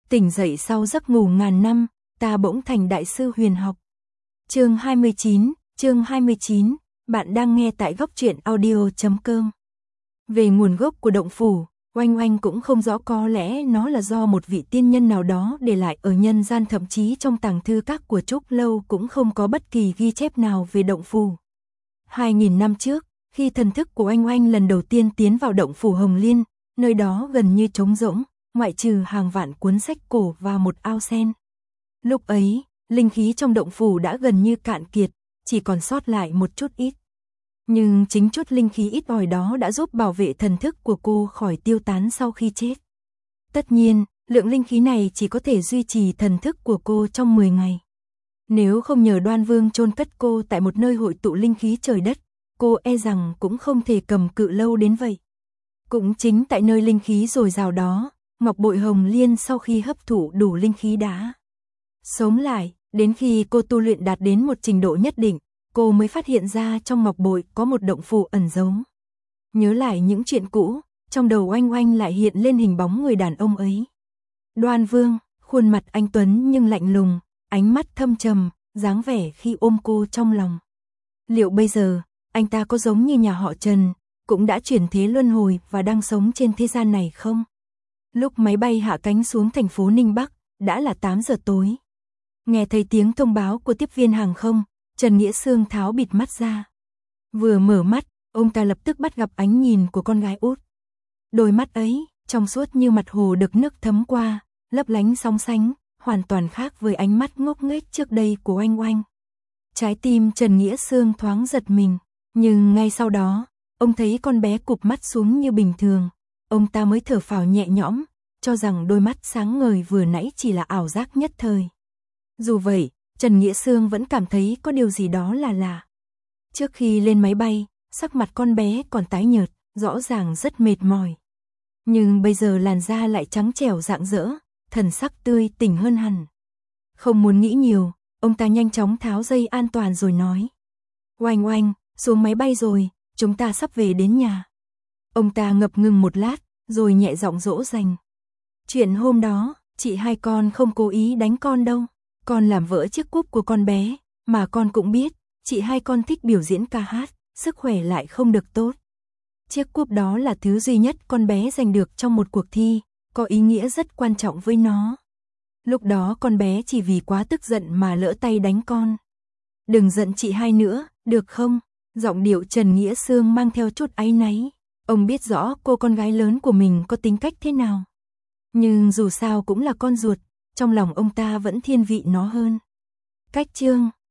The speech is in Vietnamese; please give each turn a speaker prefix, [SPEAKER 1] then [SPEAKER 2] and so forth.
[SPEAKER 1] Tỉnh dậy sau giấc ngủ ngàn năm, ta bỗng thành đại sư huyền học. Chương 29, bạn đang nghe tại góc truyện audio.com. Về nguồn gốc của động phủ, Oanh Oanh cũng không rõ, có lẽ nó là do một vị tiên nhân nào đó để lại ở nhân gian, thậm chí trong tàng thư các của Trúc Lâu cũng không có bất kỳ ghi chép nào về động phủ. 2000 năm trước, khi thần thức của Oanh Oanh lần đầu tiên tiến vào động phủ Hồng Liên, nơi đó gần như trống rỗng, ngoại trừ hàng vạn cuốn sách cổ và một ao sen. Lúc ấy, linh khí trong động phủ đã gần như cạn kiệt, chỉ còn sót lại một chút ít. Nhưng chính chút linh khí ít ỏi đó đã giúp bảo vệ thần thức của cô khỏi tiêu tán sau khi chết. Tất nhiên, lượng linh khí này chỉ có thể duy trì thần thức của cô trong 10 ngày. Nếu không nhờ Đoan Vương chôn cất cô tại một nơi hội tụ linh khí trời đất, cô e rằng cũng không thể cầm cự lâu đến vậy. Cũng chính tại nơi linh khí dồi dào đó, ngọc bội Hồng Liên sau khi hấp thụ đủ linh khí đã sống lại, đến khi cô tu luyện đạt đến một trình độ nhất định, cô mới phát hiện ra trong ngọc bội có một động phủ ẩn giấu. Nhớ lại những chuyện cũ, trong đầu Oanh Oanh lại hiện lên hình bóng người đàn ông ấy. Đoan Vương, khuôn mặt anh tuấn nhưng lạnh lùng, ánh mắt thâm trầm, dáng vẻ khi ôm cô trong lòng. Liệu bây giờ, anh ta có giống như nhà họ Trần, cũng đã chuyển thế luân hồi và đang sống trên thế gian này không? Lúc máy bay hạ cánh xuống thành phố Ninh Bắc, đã là 8 giờ tối. Nghe thấy tiếng thông báo của tiếp viên hàng không, Trần Nghĩa Xương tháo bịt mắt ra. Vừa mở mắt, ông ta lập tức bắt gặp ánh nhìn của con gái út. Đôi mắt ấy, trong suốt như mặt hồ được nước thấm qua, lấp lánh sóng sánh, hoàn toàn khác với ánh mắt ngốc nghếch trước đây của Oanh Oanh. Trái tim Trần Nghĩa Xương thoáng giật mình, nhưng ngay sau đó, ông thấy con bé cụp mắt xuống như bình thường. Ông ta mới thở phào nhẹ nhõm, cho rằng đôi mắt sáng ngời vừa nãy chỉ là ảo giác nhất thời. Dù vậy, Trần Nghĩa Xương vẫn cảm thấy có điều gì đó là lạ. Trước khi lên máy bay, sắc mặt con bé còn tái nhợt, rõ ràng rất mệt mỏi. Nhưng bây giờ làn da lại trắng trẻo rạng rỡ, thần sắc tươi tỉnh hơn hẳn. Không muốn nghĩ nhiều, ông ta nhanh chóng tháo dây an toàn rồi nói. Oanh Oanh, xuống máy bay rồi, chúng ta sắp về đến nhà. Ông ta ngập ngừng một lát, rồi nhẹ giọng dỗ dành. Chuyện hôm đó, chị hai con không cố ý đánh con đâu. Con làm vỡ chiếc cúp của con bé, mà con cũng biết, chị hai con thích biểu diễn ca hát, sức khỏe lại không được tốt. Chiếc cúp đó là thứ duy nhất con bé giành được trong một cuộc thi, có ý nghĩa rất quan trọng với nó. Lúc đó con bé chỉ vì quá tức giận mà lỡ tay đánh con. Đừng giận chị hai nữa, được không? Giọng điệu Trần Nghĩa Xương mang theo chút áy náy. Ông biết rõ cô con gái lớn của mình có tính cách thế nào. Nhưng dù sao cũng là con ruột, trong lòng ông ta vẫn thiên vị nó hơn. Cách chương